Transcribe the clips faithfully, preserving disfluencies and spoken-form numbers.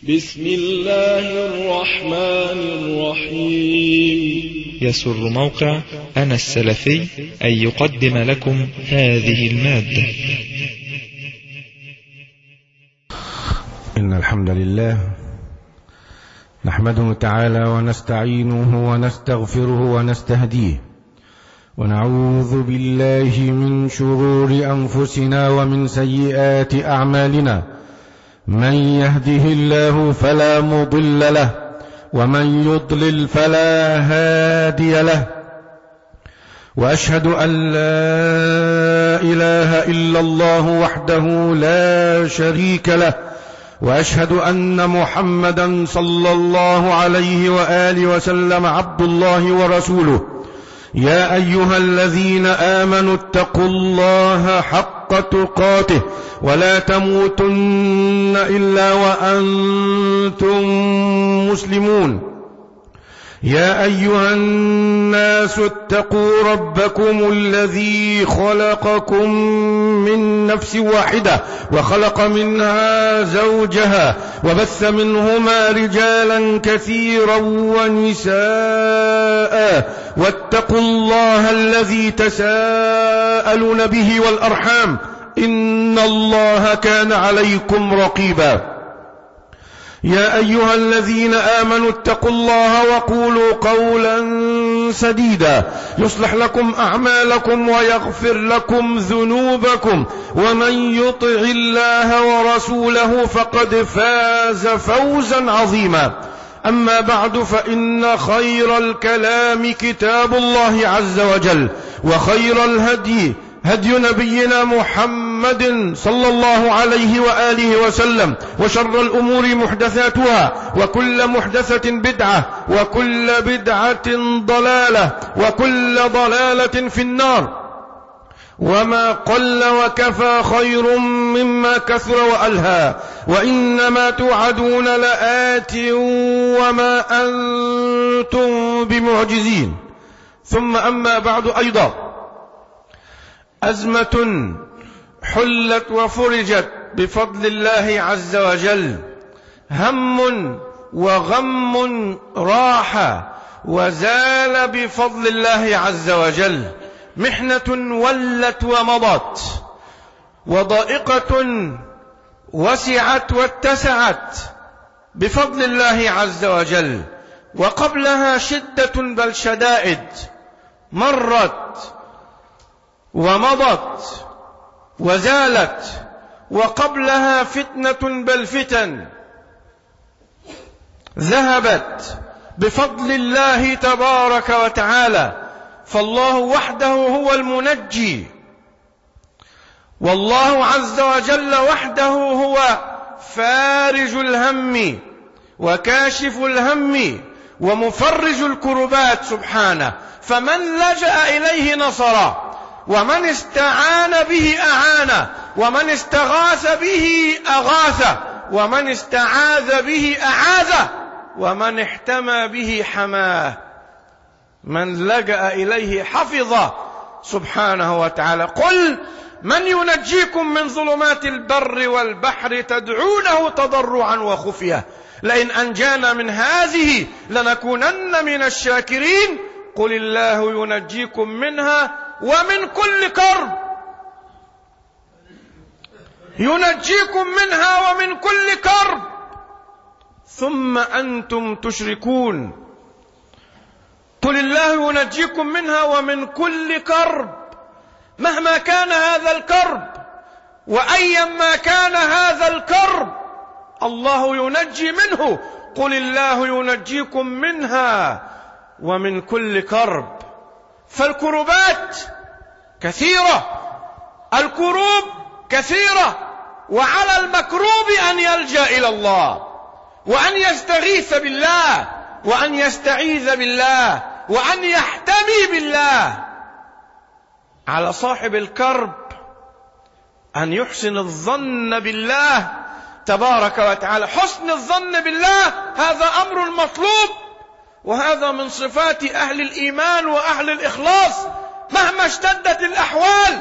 بسم الله الرحمن الرحيم. يسر موقع أنا السلفي أن يقدم لكم هذه المادة. إن الحمد لله نحمده تعالى ونستعينه ونستغفره ونستهديه، ونعوذ بالله من شرور أنفسنا ومن سيئات أعمالنا. من يهده الله فلا مضل له، ومن يضلل فلا هادي له. وأشهد أن لا إله إلا الله وحده لا شريك له، وأشهد أن محمدا صلى الله عليه وآله وسلم عبد الله ورسوله. يا أيها الذين آمنوا اتقوا الله حق تقاته ولا تموتن إلا وأنتم مسلمون. يا أيها الناس اتقوا ربكم الذي خلقكم من نفس واحدة وخلق منها زوجها وبث منهما رجالا كثيرا ونساء، واتقوا الله الذي تساءلون به والأرحام إن الله كان عليكم رقيبا. يا أيها الذين آمنوا اتقوا الله وقولوا قولا سديدا يصلح لكم أعمالكم ويغفر لكم ذنوبكم، ومن يطع الله ورسوله فقد فاز فوزا عظيما. أما بعد، فإن خير الكلام كتاب الله عز وجل، وخير الهدي هدي نبينا محمد صلى الله عليه وآله وسلم، وشر الأمور محدثاتها، وكل محدثة بدعة، وكل بدعة ضلالة، وكل ضلالة في النار. وما قل وكفى خير مما كثر وألهى، وإنما توعدون لآت وما أنتم بمعجزين. ثم أما بعد، أيضا أزمة حلت وفرجت بفضل الله عز وجل، هم وغم راح وزال بفضل الله عز وجل، محنة ولت ومضت، وضائقة وسعت واتسعت بفضل الله عز وجل، وقبلها شدة بل شدائد مرت ومضت وزالت، وقبلها فتنة بل فتن ذهبت بفضل الله تبارك وتعالى. فالله وحده هو المنجي، والله عز وجل وحده هو فارج الهم وكاشف الهم ومفرج الكربات سبحانه. فمن لجأ إليه نصره، ومن استعان به أعانه، ومن استغاث به أغاثه، ومن استعاذ به أعاذه، ومن احتمى به حماه. من لجأ إليه حفظه سبحانه وتعالى. قل من ينجيكم من ظلمات البر والبحر تدعونه تضرعا وخفية لئن أنجانا من هذه لنكونن من الشاكرين. قل الله ينجيكم منها ومن كل كرب، ينجيكم منها ومن كل كرب ثم أنتم تشركون. قل الله ينجيكم منها ومن كل كرب، مهما كان هذا الكرب وأيما كان هذا الكرب الله ينجي منه. قل الله ينجيكم منها ومن كل كرب. فالكربات كثيرة، الكروب كثيرة، وعلى المكروب أن يلجأ إلى الله، وأن يستغيث بالله، وأن يستعيذ بالله، وأن يحتمي بالله. على صاحب الكرب أن يحسن الظن بالله تبارك وتعالى. حسن الظن بالله هذا أمر مطلوب، وهذا من صفات أهل الإيمان وأهل الإخلاص. مهما اشتدت الأحوال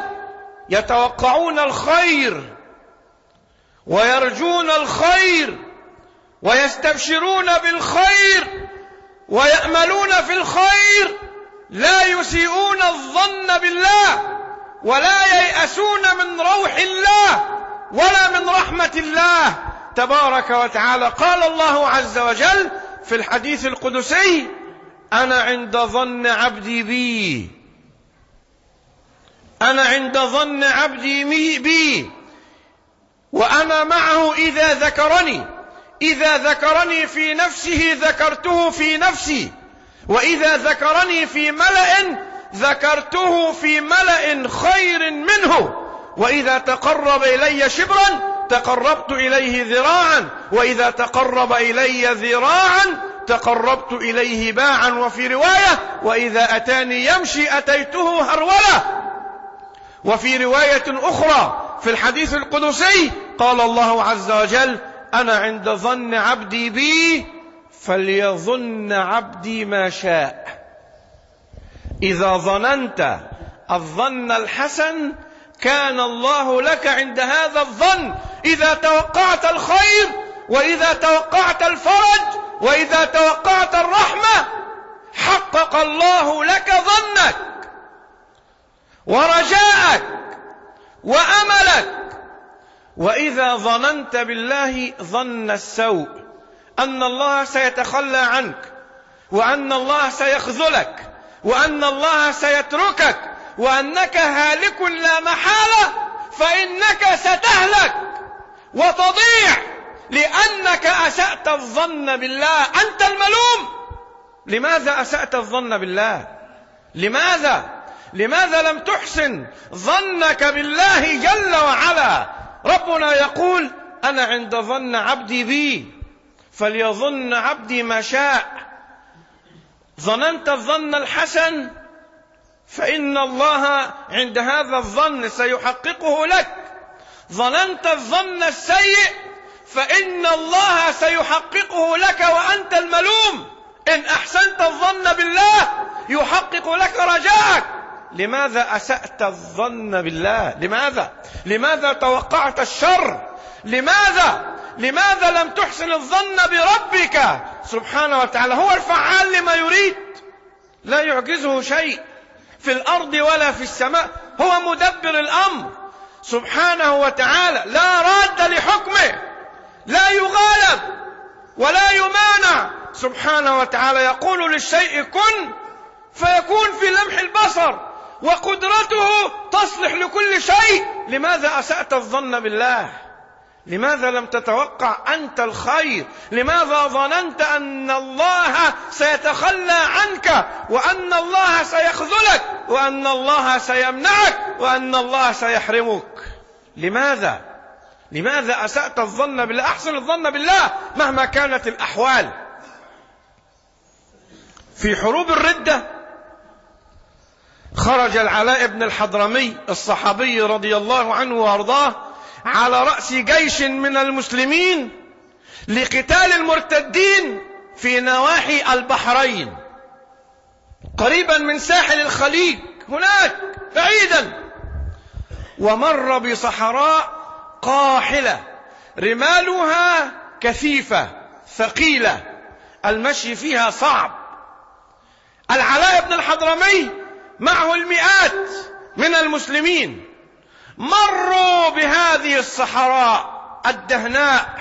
يتوقعون الخير ويرجون الخير ويستبشرون بالخير ويأملون في الخير، لا يسيئون الظن بالله ولا ييأسون من روح الله ولا من رحمة الله تبارك وتعالى. قال الله عز وجل في الحديث القدسي: أنا عند ظن عبدي بي، أنا عند ظن عبدي بي وأنا معه إذا ذكرني، إذا ذكرني في نفسه ذكرته في نفسي، وإذا ذكرني في ملأ ذكرته في ملأ خير منه، وإذا تقرب إلي شبرا تقربت إليه ذراعا، وإذا تقرب إلي ذراعا تقربت إليه باعا. وفي رواية: وإذا أتاني يمشي أتيته هرولة. وفي رواية أخرى في الحديث القدسي قال الله عز وجل: أنا عند ظن عبدي بي فليظن عبدي ما شاء. إذا ظننت الظن الحسن كان الله لك عند هذا الظن. إذا توقعت الخير، وإذا توقعت الفرج، وإذا توقعت الرحمة، حقق الله لك ظنك ورجاءك وأملك. وإذا ظننت بالله ظن السوء، أن الله سيتخلى عنك، وأن الله سيخذلك، وأن الله سيتركك، وأنك هالك لا محالة، فإنك ستهلك وتضيع لأنك أسأت الظن بالله. أنت الملوم. لماذا أسأت الظن بالله؟ لماذا؟ لماذا لم تحسن ظنك بالله جل وعلا؟ ربنا يقول: أنا عند ظن عبدي بي فليظن عبدي ما شاء. ظننت الظن الحسن فإن الله عند هذا الظن سيحققه لك. ظننت الظن السيء فإن الله سيحققه لك وأنت الملوم. إن أحسنت الظن بالله يحقق لك رجاءك. لماذا أسأت الظن بالله؟ لماذا؟ لماذا توقعت الشر؟ لماذا؟ لماذا لم تحسن الظن بربك سبحانه وتعالى؟ هو الفعال لما يريد، لا يعجزه شيء في الأرض ولا في السماء، هو مدبر الأمر سبحانه وتعالى، لا راد لحكمه، لا يغالب ولا يمانع سبحانه وتعالى. يقول للشيء كن فيكون في لمح البصر، وقدرته تصلح لكل شيء. لماذا أسأت الظن بالله؟ لماذا لم تتوقع أنت الخير؟ لماذا ظننت أن الله سيتخلى عنك، وأن الله سيخذلك، وأن الله سيمنعك، وأن الله سيحرمك؟ لماذا؟ لماذا أسأت الظن بالله؟ أحسن الظن بالله مهما كانت الأحوال. في حروب الردة خرج العلاء بن الحضرمي الصحابي رضي الله عنه وارضاه على رأس جيش من المسلمين لقتال المرتدين في نواحي البحرين قريبا من ساحل الخليج هناك بعيدا. ومر بصحراء قاحلة رمالها كثيفة ثقيلة، المشي فيها صعب. العلاء بن الحضرمي معه المئات من المسلمين مروا بهذه الصحراء الدهناء،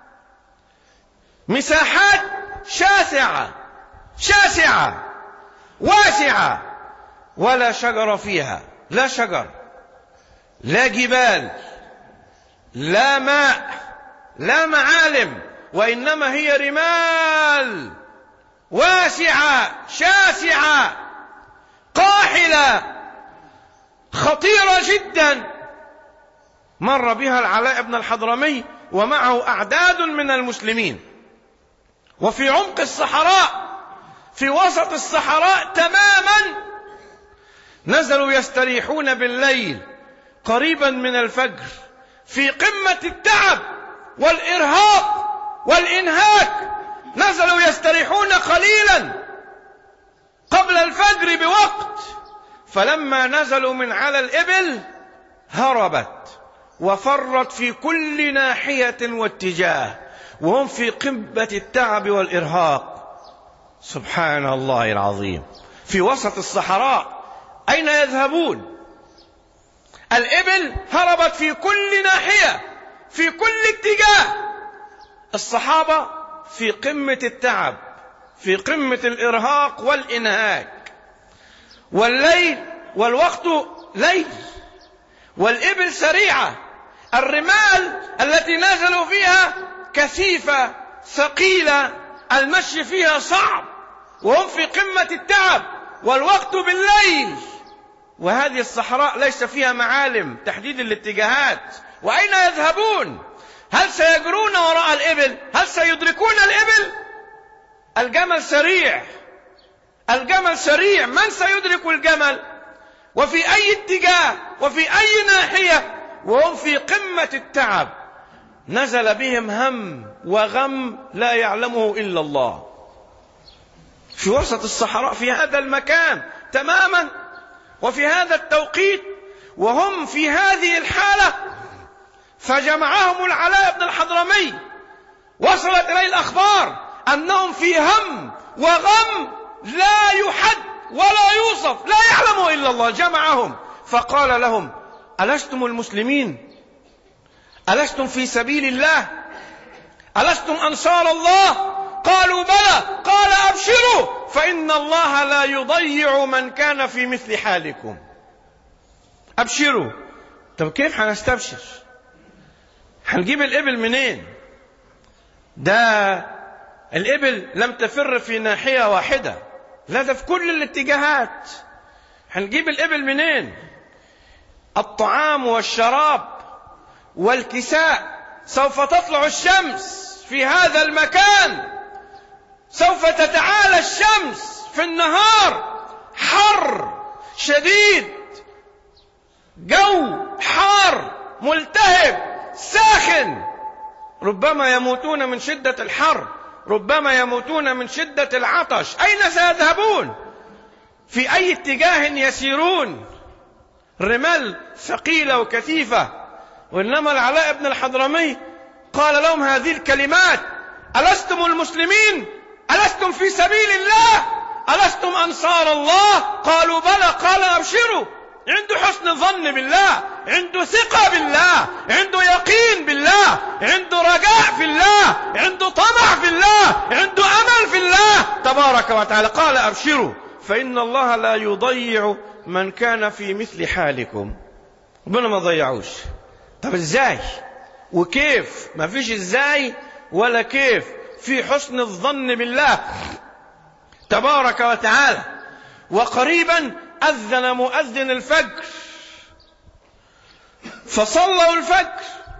مساحات شاسعة شاسعة واسعة، ولا شجر فيها، لا شجر، لا جبال، لا ماء، لا معالم، وإنما هي رمال واسعة شاسعة قاحلة خطيرة جدا. مر بها العلاء بن الحضرمي ومعه أعداد من المسلمين، وفي عمق الصحراء، في وسط الصحراء تماما، نزلوا يستريحون بالليل قريبا من الفجر في قمة التعب والإرهاق والإنهاك. نزلوا يستريحون قليلا قبل الفجر بوقت، فلما نزلوا من على الإبل هربت وفرت في كل ناحية واتجاه، وهم في قمة التعب والإرهاق. سبحان الله العظيم، في وسط الصحراء أين يذهبون؟ الإبل هربت في كل ناحية، في كل اتجاه. الصحابة في قمة التعب، في قمة الإرهاق والإنهاك، والليل والوقت ليل، والإبل سريعة، الرمال التي نزلوا فيها كثيفة ثقيلة، المشي فيها صعب، وهم في قمة التعب، والوقت بالليل، وهذه الصحراء ليس فيها معالم تحديد الاتجاهات. وأين يذهبون؟ هل سيجرون وراء الإبل؟ هل سيدركون الإبل؟ الجمل سريع، الجمل سريع، من سيدرك الجمل؟ وفي أي اتجاه وفي أي ناحية، وهم في قمة التعب. نزل بهم هم وغم لا يعلمه إلا الله، في وسط الصحراء، في هذا المكان تماما وفي هذا التوقيت، وهم في هذه الحالة. فجمعهم العلاء بن الحضرمي، وصلت إليه الأخبار أنهم في هم وغم لا يحد ولا يوصف، لا يعلمه إلا الله. جمعهم فقال لهم: ألستم المسلمين؟ ألستم في سبيل الله؟ ألستم أنصار الله؟ قالوا بلى. قال: أبشروا، فإن الله لا يضيع من كان في مثل حالكم. أبشروا. طب كيف هنستبشر؟ هنجيب الإبل منين؟ ده الإبل لم تفر في ناحية واحدة، لا ده في كل الاتجاهات. هنجيب الإبل منين؟ الطعام والشراب والكساء. سوف تطلع الشمس في هذا المكان، سوف تتعالى الشمس في النهار، حر شديد، جو حار ملتهب ساخن. ربما يموتون من شدة الحر، ربما يموتون من شدة العطش. أين سيذهبون؟ في أي اتجاه يسيرون؟ رمال ثقيلة وكثيفة. وإنما العلاء بن الحضرمي قال لهم هذه الكلمات: ألستم المسلمين؟ ألستم في سبيل الله؟ ألستم أنصار الله؟ قالوا بلى. قال: أبشروا. عنده حسن ظن بالله، عنده ثقة بالله، عنده يقين بالله، عنده رجاء في الله، عنده طمع في الله، عنده أمل في الله تبارك وتعالى. قال: أبشروا، فإن الله لا يضيع من كان في مثل حالكم. ربنا ما ضيعوش. طب ازاي وكيف؟ ما فيش ازاي ولا كيف، في حسن الظن بالله تبارك وتعالى. وقريبا أذن مؤذن الفجر، فصلوا الفجر،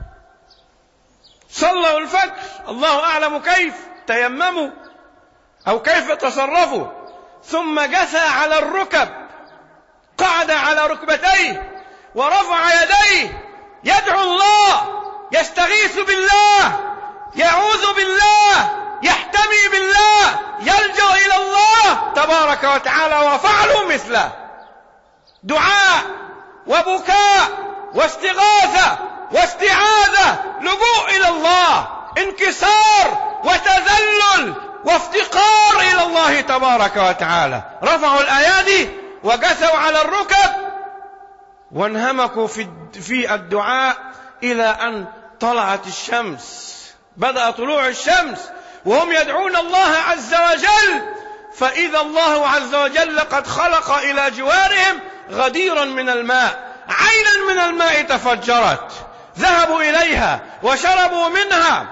صلوا الفجر، الله أعلم كيف تيمموا أو كيف تصرفوا. ثم جثى على الركب، قعد على ركبتيه ورفع يديه، يدعو الله، يستغيث بالله، يعوذ بالله، يحتمي بالله، يلجأ إلى الله تبارك وتعالى. وفعلوا مثله، دعاء وبكاء واستغاثة واستعاذة، لجوء إلى الله، انكسار وتذلل وافتقار إلى الله تبارك وتعالى. رفعوا الأيادي وجثوا على الركب وانهمكوا في الدعاء إلى أن طلعت الشمس. بدأ طلوع الشمس وهم يدعون الله عز وجل، فإذا الله عز وجل قد خلق إلى جوارهم غديرا من الماء، عينا من الماء تفجرت، ذهبوا إليها وشربوا منها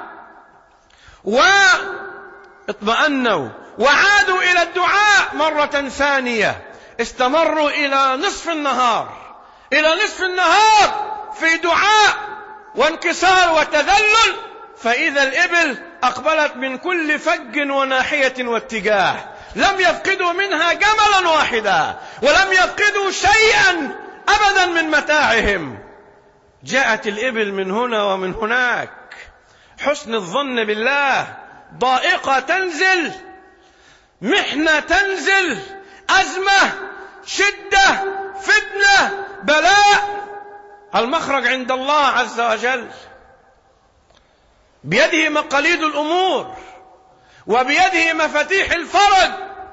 واطمأنوا وعادوا إلى الدعاء مرة ثانية. استمروا إلى نصف النهار، إلى نصف النهار في دعاء وانكسار وتذلل. فإذا الإبل أقبلت من كل فج وناحية واتجاه، لم يفقدوا منها جملا واحدا، ولم يفقدوا شيئا أبدا من متاعهم. جاءت الإبل من هنا ومن هناك، حسن الظن بالله، ضائقة تنزل، محنة تنزل، أزمة، شدة، فتنة، بلاء، المخرج عند الله عز وجل. بيده مقاليد الأمور وبيده مفاتيح الفرج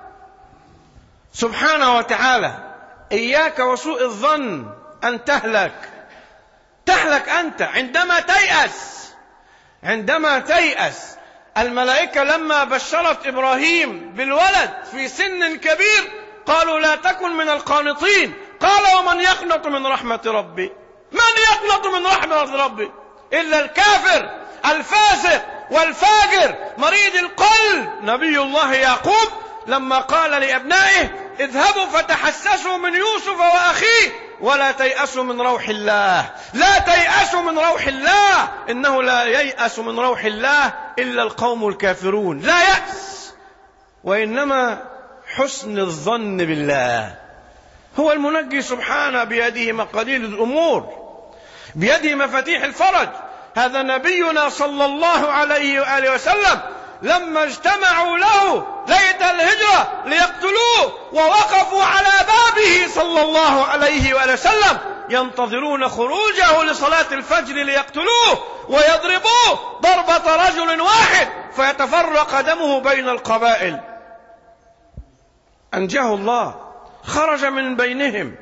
سبحانه وتعالى. إياك وسوء الظن أن تهلك، تهلك أنت عندما تيأس، عندما تيأس. الملائكة لما بشرت إبراهيم بالولد في سن كبير قالوا لا تكن من القانطين. قال ومن يقنط من رحمة ربي؟ من يقنط من رحمة ربي إلا الكافر الفاسق والفاجر مريض القلب. نبي الله يعقوب لما قال لأبنائه اذهبوا فتحسسوا من يوسف وأخيه ولا تيأسوا من روح الله، لا تيأسوا من روح الله، إنه لا ييأس من روح الله إلا القوم الكافرون. لا يأس، وإنما حسن الظن بالله. هو المنجي سبحانه، بيده مقاليد الأمور، بيده مفاتيح الفرج. هذا نبينا صلى الله عليه وآله وسلم لما اجتمعوا له ليلة الهجرة ليقتلوه ووقفوا على بابه صلى الله عليه وآله وسلم ينتظرون خروجه لصلاة الفجر ليقتلوه ويضربوه ضربة رجل واحد فيتفرق دمه بين القبائل. أنجاه الله، خرج من بينهم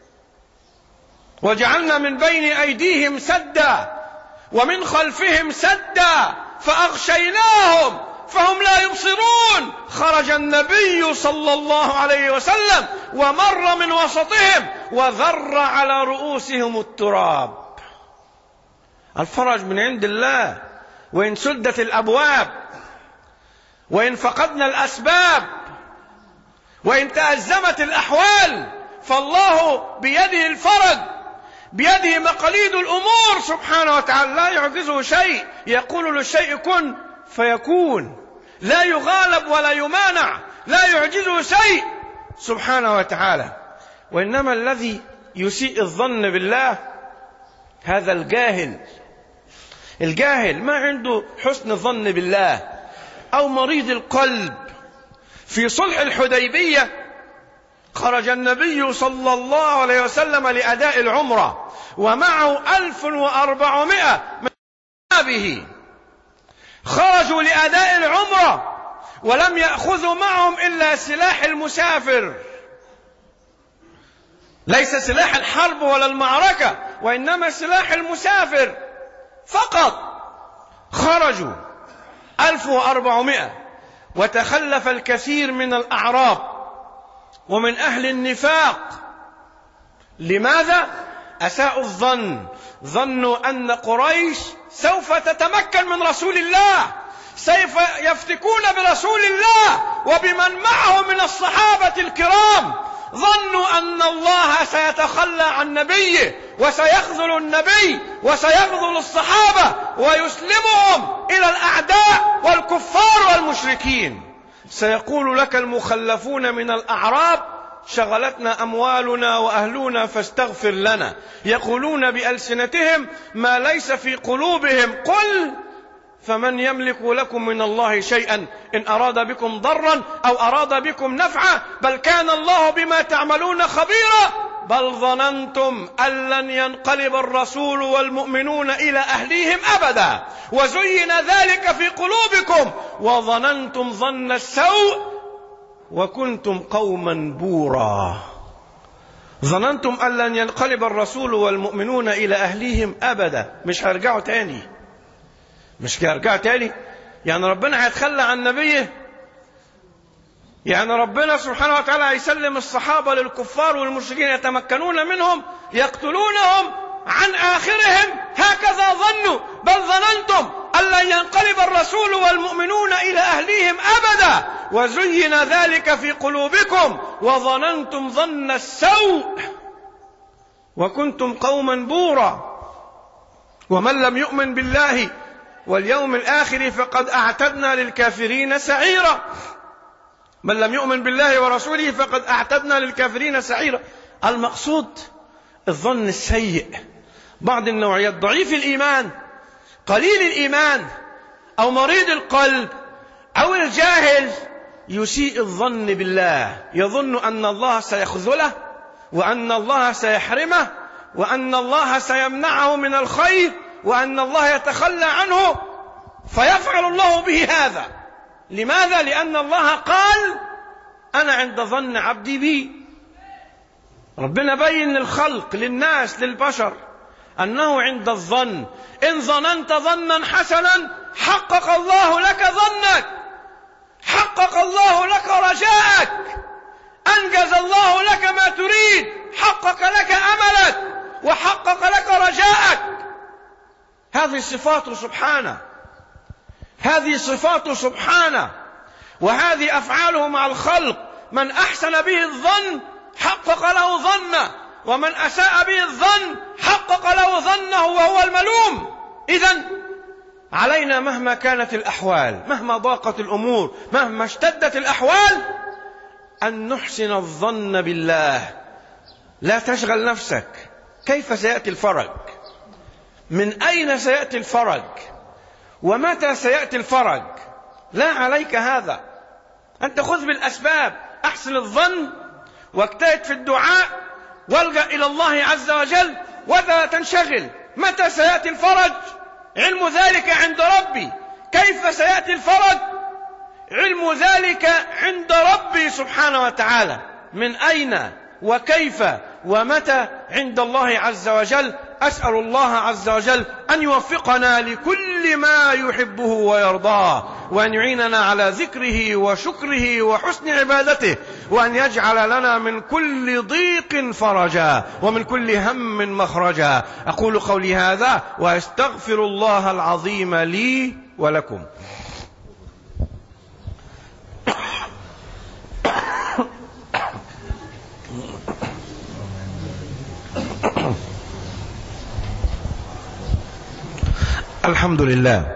وجعلنا من بين أيديهم سدا ومن خلفهم سدا فأغشيناهم فهم لا يبصرون. خرج النبي صلى الله عليه وسلم ومر من وسطهم وذر على رؤوسهم التراب. الفرج من عند الله، وإن سدت الأبواب، وإن فقدنا الأسباب، وإن تأزمت الأحوال، فالله بيده الفرج، بيده مقاليد الأمور سبحانه وتعالى. لا يعجزه شيء، يقول للشيء كن فيكون، لا يغالب ولا يمانع، لا يعجزه شيء سبحانه وتعالى. وإنما الذي يسيء الظن بالله هذا الجاهل، الجاهل ما عنده حسن الظن بالله، أو مريض القلب. في صلح الحديبية خرج النبي صلى الله عليه وسلم لأداء العمرة ومعه ألف وأربعمائة من أصحابه. خرجوا لأداء العمرة ولم يأخذوا معهم إلا سلاح المسافر، ليس سلاح الحرب ولا المعركة، وإنما سلاح المسافر فقط. خرجوا ألف وأربعمائة، وتخلف الكثير من الأعراب ومن أهل النفاق. لماذا؟ أساءوا الظن، ظنوا أن قريش سوف تتمكن من رسول الله، سوف يفتكون برسول الله وبمن معه من الصحابة الكرام. ظنوا أن الله سيتخلى عن نبيه وسيخذل النبي وسيخذل الصحابة ويسلمهم إلى الأعداء والكفار والمشركين. سيقول لك المخلفون من الأعراب شغلتنا أموالنا وأهلنا فاستغفر لنا. يقولون بألسنتهم ما ليس في قلوبهم. قل فمن يملك لكم من الله شيئا إن أراد بكم ضرا أو أراد بكم نفعا بل كان الله بما تعملون خبيرا. بل ظننتم أن لن ينقلب الرسول والمؤمنون إلى أهليهم أبدا وزين ذلك في قلوبكم وظننتم ظن السوء وكنتم قوما بورا. ظننتم أن لن ينقلب الرسول والمؤمنون إلى أهليهم أبدا، مش هيرجعوا تاني، مش هيرجعوا تاني. يعني ربنا هيتخلى عن نبيه؟ يعني ربنا سبحانه وتعالى هيسلم الصحابة للكفار والمشركين يتمكنون منهم يقتلونهم عن آخرهم؟ هكذا ظنوا. بل ظننتم أن لن ينقلب الرسول والمؤمنون إلى أهليهم أبدا وزين ذلك في قلوبكم وظننتم ظن السوء وكنتم قوما بورا. ومن لم يؤمن بالله واليوم الآخر فقد أعتدنا للكافرين سعيرا. من لم يؤمن بالله ورسوله فقد أعتدنا للكافرين سعيرا. المقصود الظن السيء. بعض النوعيات ضعيف الإيمان، قليل الإيمان، أو مريض القلب، أو الجاهل يسيء الظن بالله، يظن أن الله سيخذله وأن الله سيحرمه وأن الله سيمنعه من الخير وأن الله يتخلى عنه. فيفعل الله به هذا. لماذا؟ لأن الله قال أنا عند ظن عبدي بي. ربنا بين للخلق، للناس، للبشر أنه عند الظن. إن ظننت ظنا حسنا حقق الله لك ظنك، حقق الله لك رجاءك، أنجز الله لك ما تريد، حقق لك أملك وحقق لك رجاءك. هذه صفاته سبحانه، هذه صفاته سبحانه، وهذه أفعاله مع الخلق. من أحسن به الظن حقق له ظنه، ومن أساء به الظن حقق له ظنه وهو الملوم. إذن علينا مهما كانت الأحوال، مهما ضاقت الأمور، مهما اشتدت الأحوال، أن نحسن الظن بالله. لا تشغل نفسك كيف سيأتي الفرج، من أين سيأتي الفرج، ومتى سيأتي الفرج. لا عليك هذا. أنت خذ بالأسباب، أحسن الظن واجتهد في الدعاء والجأ إلى الله عز وجل ولا تنشغل. متى سيأتي الفرج؟ علم ذلك عند ربي. كيف سيأتي الفرج؟ علم ذلك عند ربي سبحانه وتعالى. من أين وكيف ومتى عند الله عز وجل. أسأل الله عز وجل أن يوفقنا لكل ما يحبه ويرضاه، وأن يعيننا على ذكره وشكره وحسن عبادته، وأن يجعل لنا من كل ضيق فرجا ومن كل هم مخرجا. أقول قولي هذا وأستغفر الله العظيم لي ولكم. الحمد لله،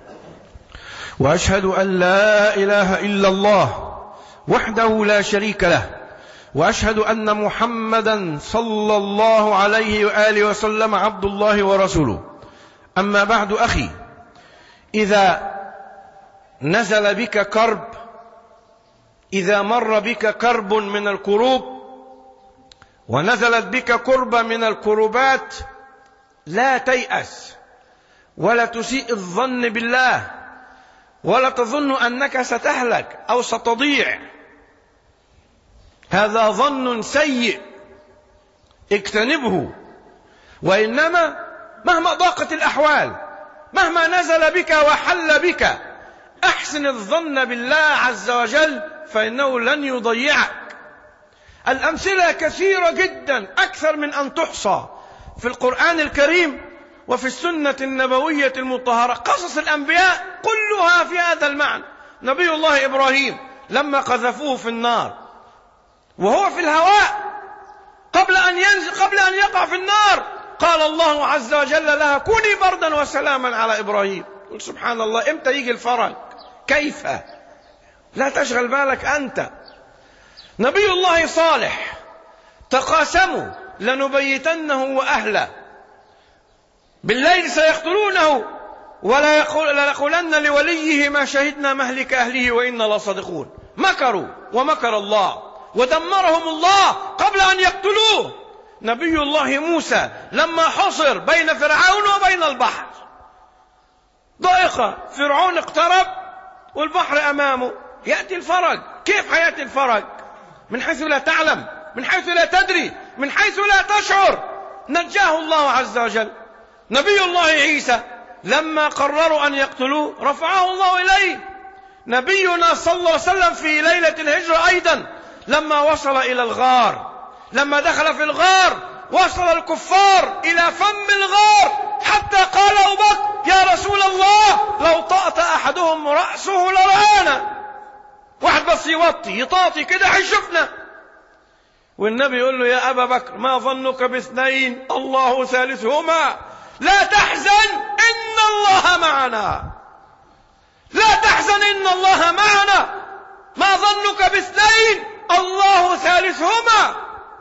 وأشهد أن لا إله إلا الله وحده لا شريك له، وأشهد أن محمدا صلى الله عليه وآله وسلم عبد الله ورسوله. أما بعد أخي، إذا نزل بك كرب، إذا مر بك كرب من الكروب ونزلت بك كربة من الكربات، لا تيأس ولا تسيء الظن بالله، ولا تظن أنك ستهلك أو ستضيع. هذا ظن سيء اجتنبه. وإنما مهما ضاقت الأحوال، مهما نزل بك وحل بك، أحسن الظن بالله عز وجل، فإنه لن يضيعك. الأمثلة كثيرة جدا، أكثر من أن تحصى، في القرآن الكريم وفي السنة النبوية المطهرة. قصص الأنبياء كلها في هذا المعنى. نبي الله إبراهيم لما قذفوه في النار وهو في الهواء، قبل أن ينزل، قبل أن يقع في النار، قال الله عز وجل لها كوني بردا وسلاما على إبراهيم. قل سبحان الله، إمتى يجي الفرج؟ كيف؟ لا تشغل بالك أنت. نبي الله صالح تقاسموا لنبيتنه وأهله، بالليل سيقتلونه، ولا يقولن لوليه ما شهدنا مهلك أهله وإنا لصادقون. مكروا ومكر الله ودمرهم الله قبل أن يقتلوه. نبي الله موسى لما حصر بين فرعون وبين البحر، ضائقة، فرعون اقترب والبحر أمامه، يأتي الفرج. كيف حياتي الفرج؟ من حيث لا تعلم، من حيث لا تدري، من حيث لا تشعر. نجاه الله عز وجل. نبي الله عيسى لما قرروا أن يقتلوه رفعه الله إليه. نبينا صلى الله عليه وسلم في ليلة الهجرة أيضا لما وصل إلى الغار، لما دخل في الغار وصل الكفار إلى فم الغار، حتى قال أبو بكر يا رسول الله لو طأت أحدهم رأسه لرآنا. واحد بس يوطي يطاطي كده هيشوفنا. والنبي يقول له يا أبا بكر ما ظنك باثنين الله ثالثهما، لا تحزن إن الله معنا، لا تحزن إن الله معنا، ما ظنك باثنين الله ثالثهما.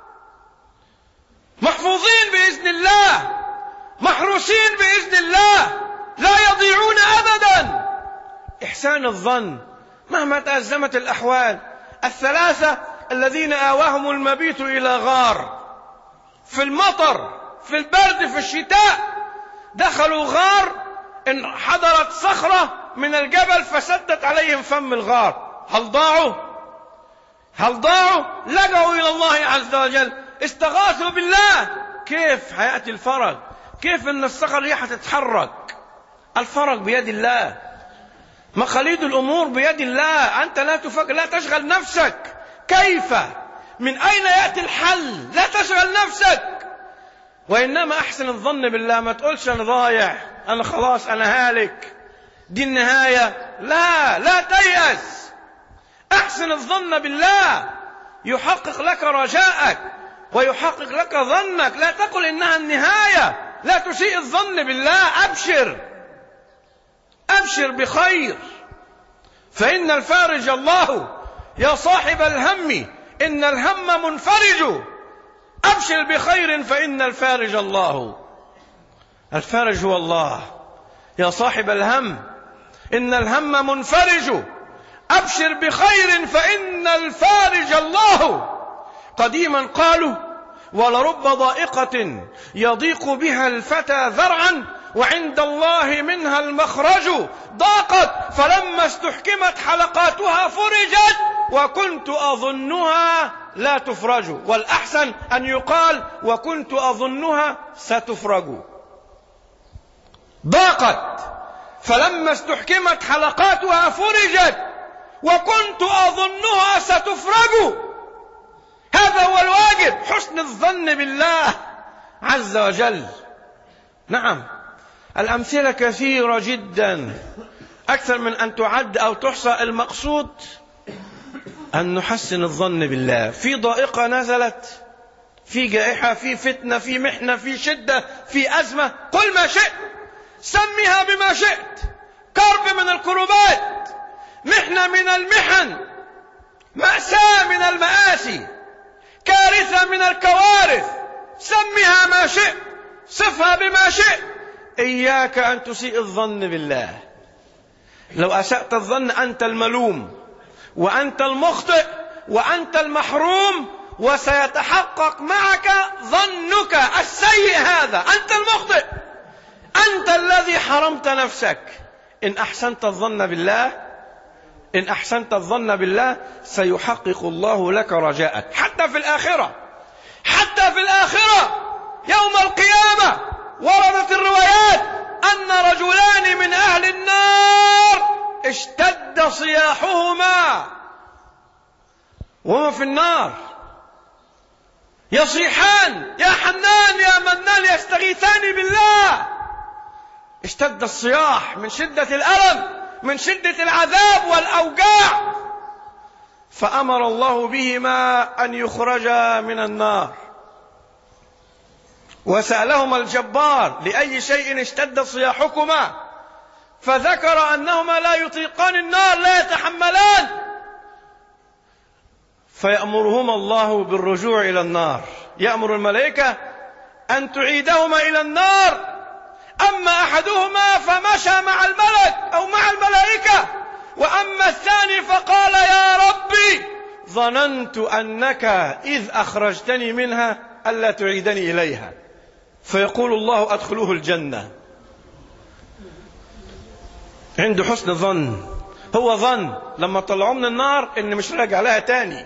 محفوظين بإذن الله، محروسين بإذن الله، لا يضيعون أبدا. إحسان الظن مهما تأزمت الأحوال. الثلاثة الذين آواهم المبيت إلى غار، في المطر، في البرد، في الشتاء، دخلوا غار إن حضرت صخرة من الجبل فسدت عليهم فم الغار، هل ضاعوا؟ هل ضاعوا؟ لجأوا إلى الله عز وجل، استغاثوا بالله. كيف هيأتي الفرج؟ كيف إن الصخر دي هتتحرك؟ الفرج بيد الله، مخاليد الأمور بيد الله. أنت لا تفكر، لا تشغل نفسك كيف، من أين يأتي الحل، لا تشغل نفسك، وإنما أحسن الظن بالله. ما تقولش أنا ضايع، أنا خلاص، أنا هالك، دي النهاية. لا لا تيأس، أحسن الظن بالله يحقق لك رجاءك ويحقق لك ظنك. لا تقل إنها النهاية، لا تسيء الظن بالله. أبشر أبشر بخير، فإن الفارج الله. يا صاحب الهم إن الهم منفرج، أبشر بخير فإن الفارج الله. الفارج هو الله. يا صاحب الهم إن الهم منفرج، أبشر بخير فإن الفارج الله. قديما قالوا ولرب ضائقة يضيق بها الفتى ذرعا وعند الله منها المخرج. ضاقت فلما استحكمت حلقاتها فرجت وكنت أظنها لا تفرج. والأحسن أن يقال وكنت أظنها ستفرج. ضاقت فلما استحكمت حلقاتها فرجت وكنت أظنها ستفرج. هذا هو الواجب، حسن الظن بالله عز وجل. نعم، الأمثلة كثيرة جدا، أكثر من أن تعد أو تحصى. المقصود أن نحسن الظن بالله. في ضائقة نزلت، في جائحة، في فتنة، في محنة، في شدة، في أزمة، قل ما شئت، سميها بما شئت، كرب من الكربات، محنة من المحن، مأساة من المآسي، كارثة من الكوارث، سميها ما شئت، صفها بما شئت. إياك أن تسيء الظن بالله. لو أسأت الظن أنت الملوم وأنت المخطئ وأنت المحروم، وسيتحقق معك ظنك السيء هذا. أنت المخطئ، أنت الذي حرمت نفسك. إن أحسنت الظن بالله، إن أحسنت الظن بالله سيحقق الله لك رجاءك حتى في الآخرة. حتى في الآخرة يوم القيامة وردت الروايات أن رجلان من أهل النار اشتد صياحهما وهما في النار، يصيحان يا حنان يا منان، يستغيثان بالله. اشتد الصياح من شدة الألم، من شدة العذاب والأوجاع، فأمر الله بهما أن يخرجا من النار. وسألهما الجبار لأي شيء اشتد صياحكما، فذكر أنهما لا يطيقان النار، لا يتحملان، فيأمرهما الله بالرجوع إلى النار. يأمر الملائكة أن تعيدهما إلى النار. أما أحدهما فمشى مع الملك أو مع الملائكة، وأما الثاني فقال يا ربي ظننت أنك إذ أخرجتني منها ألا تعيدني إليها. فيقول الله أدخلوه الجنة. عنده حسن ظن، هو ظن لما طلعوا من النار إن مش راجع لها تاني.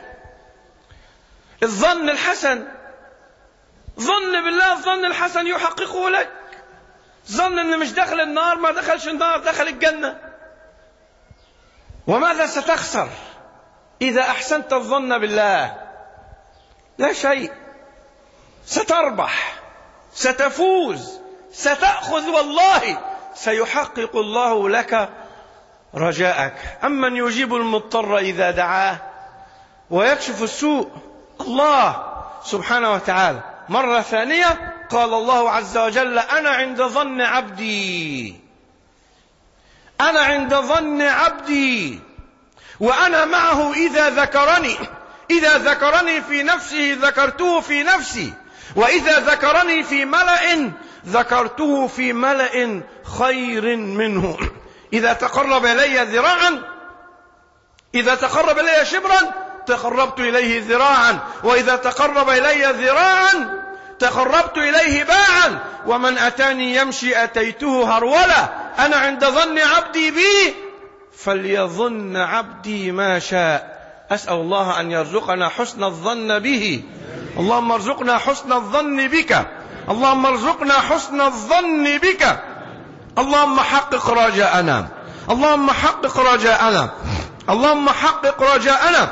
الظن الحسن، ظن بالله، الظن الحسن يحققه لك. ظن إن مش دخل النار، ما دخلش النار، دخل الجنة. وماذا ستخسر إذا أحسنت الظن بالله؟ لا شيء. ستربح، ستفوز، ستأخذ، والله سيحقق الله لك رجاءك. أمن يجيب المضطر إذا دعاه ويكشف السوء؟ الله سبحانه وتعالى. مرة ثانية قال الله عز وجل أنا عند ظن عبدي، أنا عند ظن عبدي وأنا معه إذا ذكرني. إذا ذكرني في نفسه ذكرته في نفسي، وإذا ذكرني في ملأ ذكرته في ملأ خير منه. إذا تقرب إلي ذراعا، إذا تقرب إلي شبرا تقربت إليه ذراعا، وإذا تقرب إلي ذراعا تقربت إليه باعا، ومن أتاني يمشي أتيته هرولا. أنا عند ظن عبدي بي فليظن عبدي ما شاء. أسأل الله أن يرزقنا حسن الظن به. اللهم ارزقنا حسن الظن بك، اللهم ارزقنا حسن الظن بك. اللهم حقق رجاءنا، اللهم حقق رجاءنا، اللهم حقق رجاءنا.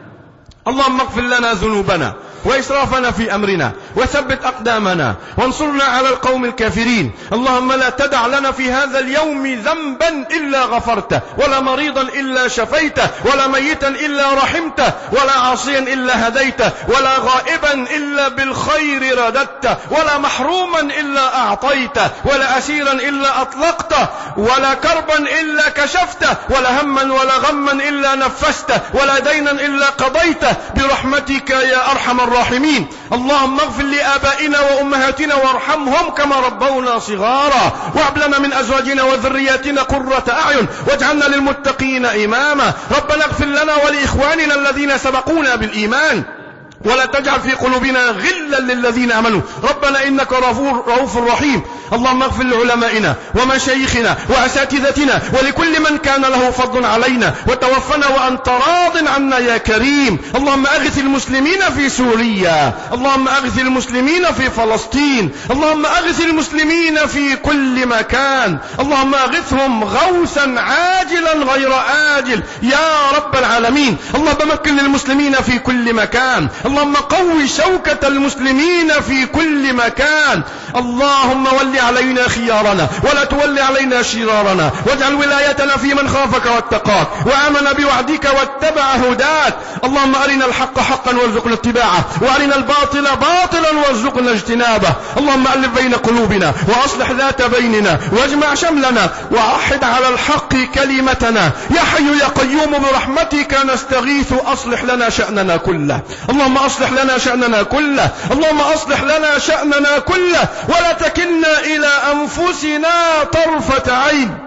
اللهم اغفر لنا ذنوبنا وإسرافنا في أمرنا وثبت أقدامنا وانصرنا على القوم الكافرين. اللهم لا تدع لنا في هذا اليوم ذنبا إلا غفرته، ولا مريضا إلا شفيته، ولا ميتا إلا رحمته، ولا عاصيا إلا هديته، ولا غائبا إلا بالخير رددته، ولا محروما إلا أعطيته، ولا أسيرا إلا أطلقته، ولا كربا إلا كشفته، ولا هما ولا غما إلا نفسته، ولا دينا إلا قضيته برحمتك يا أرحم الراحمين. اللهم اغفر لآبائنا وأمهاتنا وارحمهم كما ربونا صغارا، وهب لنا من أزواجنا وذرياتنا قرة أعين واجعلنا للمتقين إماما. ربنا اغفر لنا ولإخواننا الذين سبقونا بالإيمان، ولا تجعل في قلوبنا غلا للذين آمنوا ربنا إنك رؤوف رحيم. اللهم اغفر لعلمائنا ومشايخنا وأساتذتنا ولكل من كان له فضل علينا، وتوفنا وأنت راض عنا يا كريم. اللهم أغث المسلمين في سوريا، اللهم أغث المسلمين في فلسطين، اللهم أغث المسلمين في كل مكان، اللهم أغثهم غوثا عاجلا غير آجل يا رب العالمين. اللهم مكن المسلمين في كل مكان، اللهم قوي شوكة المسلمين في كل مكان. اللهم ول علينا خيارنا ولا تول علينا شرارنا، واجعل ولايتنا في من خافك واتقاك وآمن بوعدك واتبع هداك. اللهم أرنا الحق حقا وارزقنا اتباعه، وأرنا الباطل باطلا وارزقنا اجتنابه. اللهم ألف بين قلوبنا وأصلح ذات بيننا واجمع شملنا وأحد على الحق كلمتنا. يا حي يا قيوم برحمتك نستغيث، أصلح لنا شأننا كله. اللهم أصلح لنا شأننا كله، اللهم أصلح لنا شأننا كله، ولا تكلنا إلى أنفسنا طرفة عين.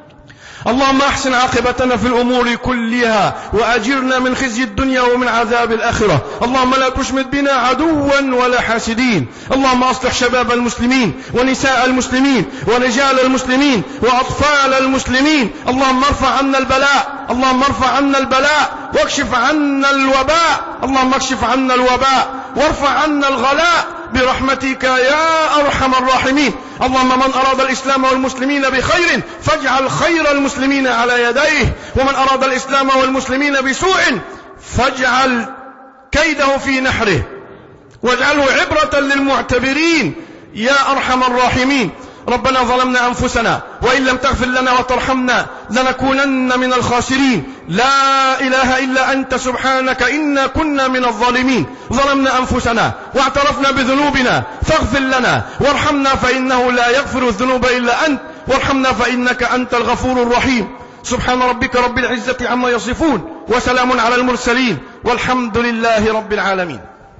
اللهم أحسن عاقبتنا في الأمور كلها، وأجرنا من خزي الدنيا ومن عذاب الآخرة. اللهم لا تشمت بنا عدوا ولا حاسدين. اللهم أصلح شباب المسلمين ونساء المسلمين ورجال المسلمين وأطفال المسلمين. اللهم ارفع عنا البلاء، اللهم ارفع عنا البلاء واكشف عنا الوباء، اللهم اكشف عنا الوباء وارفع عنا الغلاء برحمتك يا أرحم الراحمين. اللهم من أراد الإسلام والمسلمين بخير فاجعل خير المسلمين على يديه، ومن أراد الإسلام والمسلمين بسوء فاجعل كيده في نحره، واجعله عبرة للمعتبرين يا أرحم الراحمين. ربنا ظلمنا أنفسنا وإن لم تغفر لنا وترحمنا لنكونن من الخاسرين. لا إله إلا أنت سبحانك إنا كنا من الظالمين. ظلمنا أنفسنا واعترفنا بذنوبنا فاغفر لنا وارحمنا، فإنه لا يغفر الذنوب إلا أنت، وارحمنا فإنك أنت الغفور الرحيم. سبحان ربك رب العزة عما يصفون، وسلام على المرسلين، والحمد لله رب العالمين.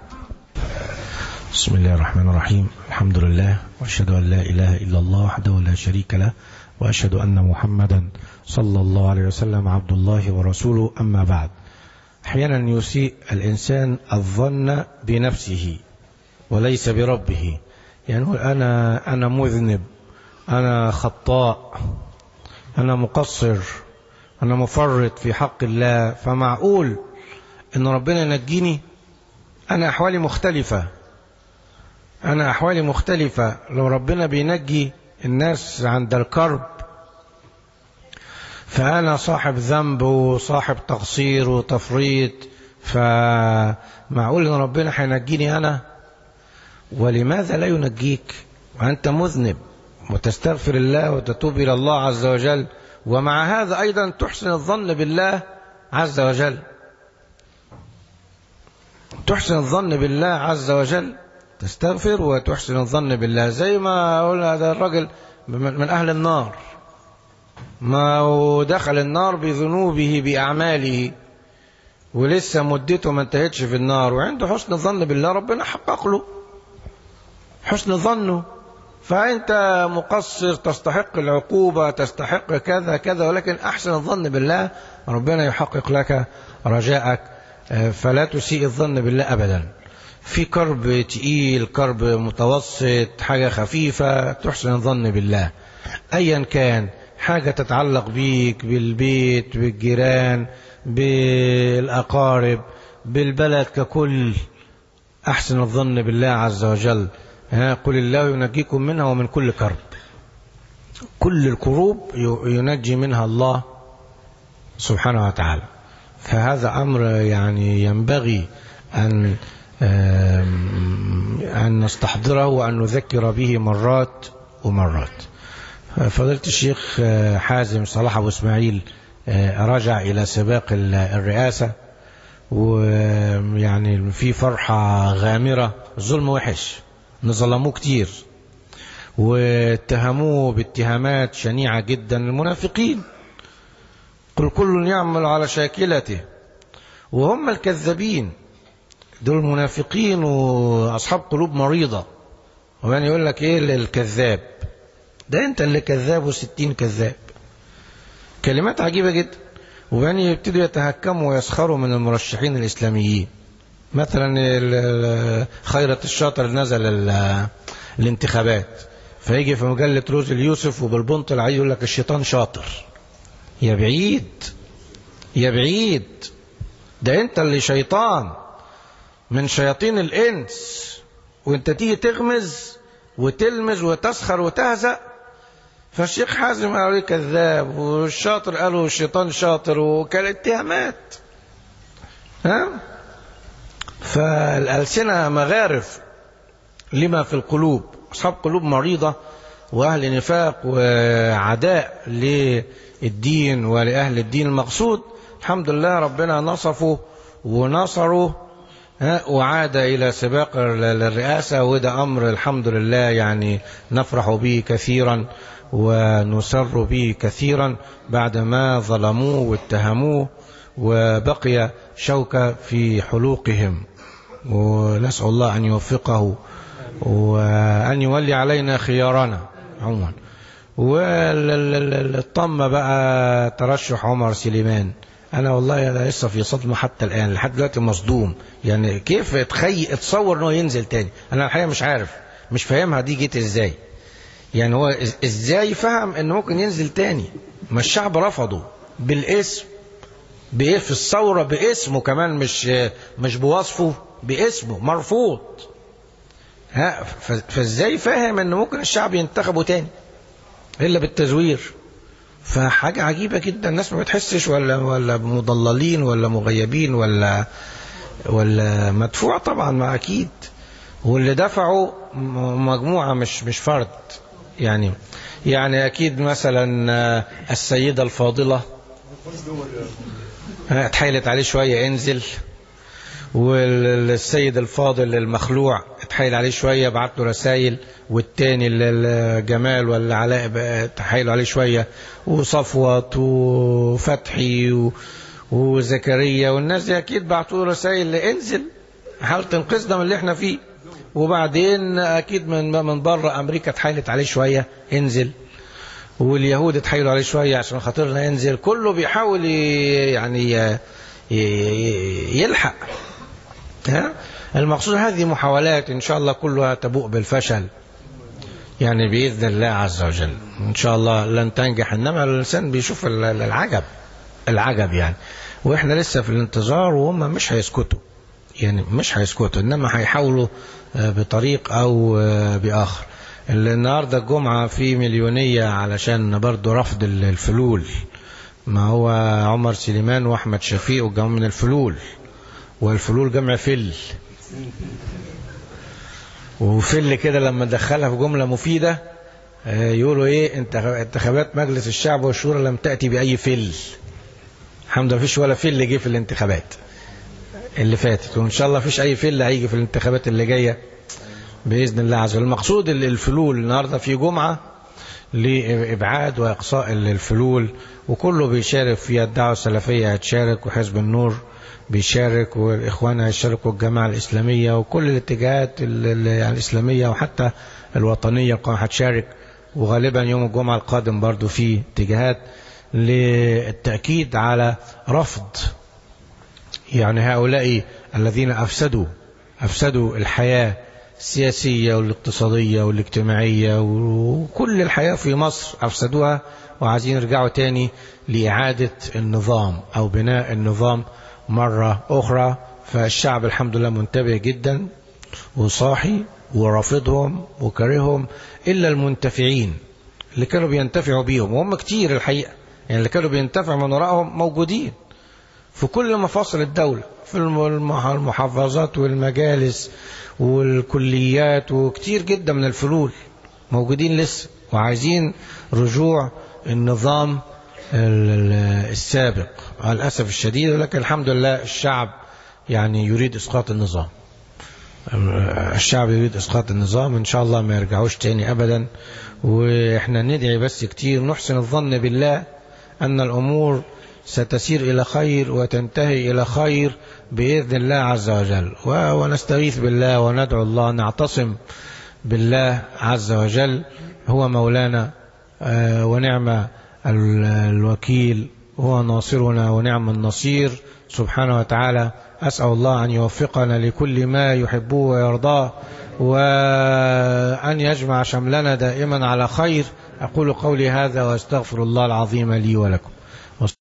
بسم الله الرحمن الرحيم. الحمد لله، وأشهد أن لا إله إلا الله وحده لا شريك له، وأشهد أن محمدا صلى الله عليه وسلم عبد الله ورسوله. أما بعد، أحيانا يسيء الإنسان الظن بنفسه وليس بربه، يعني أنا أنا مذنب، أنا خطاء، أنا مقصر، أنا مفرط في حق الله، فمعقول إن ربنا ينجيني؟ أنا أحوالي مختلفة، أنا أحوالي مختلفة. لو ربنا بينجي الناس عند الكرب فأنا صاحب ذنب وصاحب تقصير وتفريط، فمعقول إن ربنا هينجيني أنا؟ ولماذا لا ينجيك وأنت مذنب وتستغفر الله وتتوب إلى الله عز وجل، ومع هذا أيضا تحسن الظن بالله عز وجل، تحسن الظن بالله عز وجل، تستغفر وتحسن الظن بالله. زي ما أقول هذا الرجل من أهل النار، ما دخل النار بذنوبه بأعماله ولسه مدته ما انتهتش في النار، وعنده حسن الظن بالله، ربنا حقق له حسن ظنه. فأنت مقصر، تستحق العقوبة، تستحق كذا كذا، ولكن أحسن الظن بالله، ربنا يحقق لك رجاءك، فلا تسيء الظن بالله أبدا. في كرب تقيل، كرب متوسط، حاجة خفيفة، تحسن الظن بالله أيا كان، حاجة تتعلق بيك، بالبيت، بالجيران، بالأقارب، بالبلد ككل، أحسن الظن بالله عز وجل. ها قل الله ينجيكم منها ومن كل كرب. كل الكروب ينجي منها الله سبحانه وتعالى. فهذا أمر يعني ينبغي أن أن نستحضره وأن نذكر به مرات ومرات. فضيلة الشيخ حازم صلاح أبو إسماعيل رجع إلى سباق الرئاسة، ويعني في فرحة غامرة. الظلم وحش، نظلموه كتير واتهموه باتهامات شنيعة جدا. المنافقين قل كل يعمل على شاكلته، وهم الكذابين دول المنافقين وأصحاب قلوب مريضة. وبعدين يقول لك ايه الكذاب ده؟ انت اللي كذاب وستين كذاب. كلمات عجيبة جدا. وبعدين يبتدوا يتهكموا ويسخروا من المرشحين الإسلاميين. مثلا خيرت الشاطر نزل الانتخابات، فيجي في مجلة روز اليوسف وبالبنط العيد يقول لك الشيطان شاطر. يا بعيد يا بعيد، ده انت اللي شيطان من شياطين الإنس، وانت تيجي تغمز وتلمز وتسخر وتهزأ. فالشيخ حازم قالوا لي كذاب، والشاطر قالوا الشيطان شاطر، وكان اتهامات. ها فالألسنة مغارف لما في القلوب. أصحاب قلوب مريضة وأهل نفاق وعداء للدين ولأهل الدين المقصود. الحمد لله ربنا نصفه ونصره وعاد إلى سباق الرئاسة، وده أمر الحمد لله يعني نفرح به كثيرا ونسر به كثيرا بعدما ظلموه واتهموه وبقي شوكة في حلوقهم. ونسأل الله أن يوفقه وأن يولي علينا خيارنا عموما. والطم بقى ترشح عمر سليمان. أنا والله أنا لسه في صدمة حتى الآن، لحد دلوقتي مصدوم. يعني كيف اتخيل اتصور إنه ينزل تاني؟ أنا الحقيقة مش عارف، مش فاهمها دي جيت إزاي. يعني هو إزاي فهم إنه ممكن ينزل تاني؟ ما الشعب رفضه بالاسم، بإيه في الثورة باسمه كمان، مش مش بوصفه، باسمه مرفوض. ها فإزاي فاهم إنه ممكن الشعب ينتخبه تاني إلا بالتزوير؟ فحاجة عجيبة جدا. الناس ما بتحسش، ولا ولا مضللين ولا مغيبين ولا ولا مدفوع طبعا، ما أكيد. واللي دفعوا مجموعة مش مش فرد. يعني يعني أكيد مثلا السيدة الفاضلة اتحايلت عليه شوية انزل، والسيد الفاضل المخلوع اتحايل عليه شوية بعت له رسائل، والتاني الجمال ولا علاء اتحايلوا عليه شوية، وصفوت وفتحي وزكريا والناس دي اكيد بعتوا له رسائل انزل حاول تنقذنا من اللي احنا فيه. وبعدين اكيد من من بره امريكا اتحايلت عليه شوية انزل، واليهود اتحايلوا عليه شوية عشان خاطرنا ينزل. كله بيحاول يعني يلحق. ها المقصود هذه محاولات إن شاء الله كلها تبوء بالفشل يعني بإذن الله عز وجل. إن شاء الله لن تنجح، إنما الإنسان بيشوف العجب العجب يعني. وإحنا لسه في الانتظار، وهم مش هيسكتوا يعني مش هيسكتوا، إنما هيحاولوا بطريق أو بآخر. النهاردة الجمعة في مليونية علشان برضو رفض الفلول. ما هو عمر سليمان وأحمد شفيق وجمع من الفلول، والفلول جمع فل، وفل كده لما دخلها في جملة مفيدة يقولوا ايه انتخابات مجلس الشعب والشورى لم تأتي بأي فل. الحمد لله فيش ولا فل جه في الانتخابات اللي فاتت، وإن شاء الله فيش أي فل هيجي في الانتخابات اللي جاية بإذن الله عز وجل. المقصود الفلول النهاردة في جمعة لإبعاد وإقصاء الفلول، وكله بيشارك في الدعوة السلفية هتشارك، وحزب النور بيشارك، والإخوان هيشاركوا، الجماعة الإسلامية، وكل الاتجاهات الإسلامية وحتى الوطنية هتشارك. وغالبا يوم الجمعة القادم برضو في اتجاهات للتأكيد على رفض يعني هؤلاء الذين أفسدوا أفسدوا الحياة السياسية والاقتصادية والاجتماعية وكل الحياة في مصر أفسدوها، وعايزين يرجعوا تاني لإعادة النظام أو بناء النظام مرة أخرى. فالشعب الحمد لله منتبه جدا وصاحي ورافضهم وكرههم، إلا المنتفعين اللي كانوا بينتفعوا بيهم، وهم كتير الحقيقة، يعني اللي كانوا بينتفعوا من وراءهم موجودين في كل مفاصل الدولة، في المحافظات والمجالس والكليات، وكتير جدا من الفلول موجودين لسه، وعايزين رجوع النظام السابق على الأسف الشديد. ولكن الحمد لله الشعب يعني يريد إسقاط النظام، الشعب يريد إسقاط النظام، إن شاء الله ما يرجعوش تاني أبدا. وإحنا ندعي بس كتير، نحسن الظن بالله أن الأمور ستسير إلى خير وتنتهي إلى خير بإذن الله عز وجل، ونستغيث بالله وندعو الله، نعتصم بالله عز وجل، هو مولانا ونعم الوكيل، هو ناصرنا ونعم النصير سبحانه وتعالى. أسأل الله أن يوفقنا لكل ما يحبه ويرضاه، وأن يجمع شملنا دائما على خير. أقول قولي هذا وأستغفر الله العظيم لي ولكم.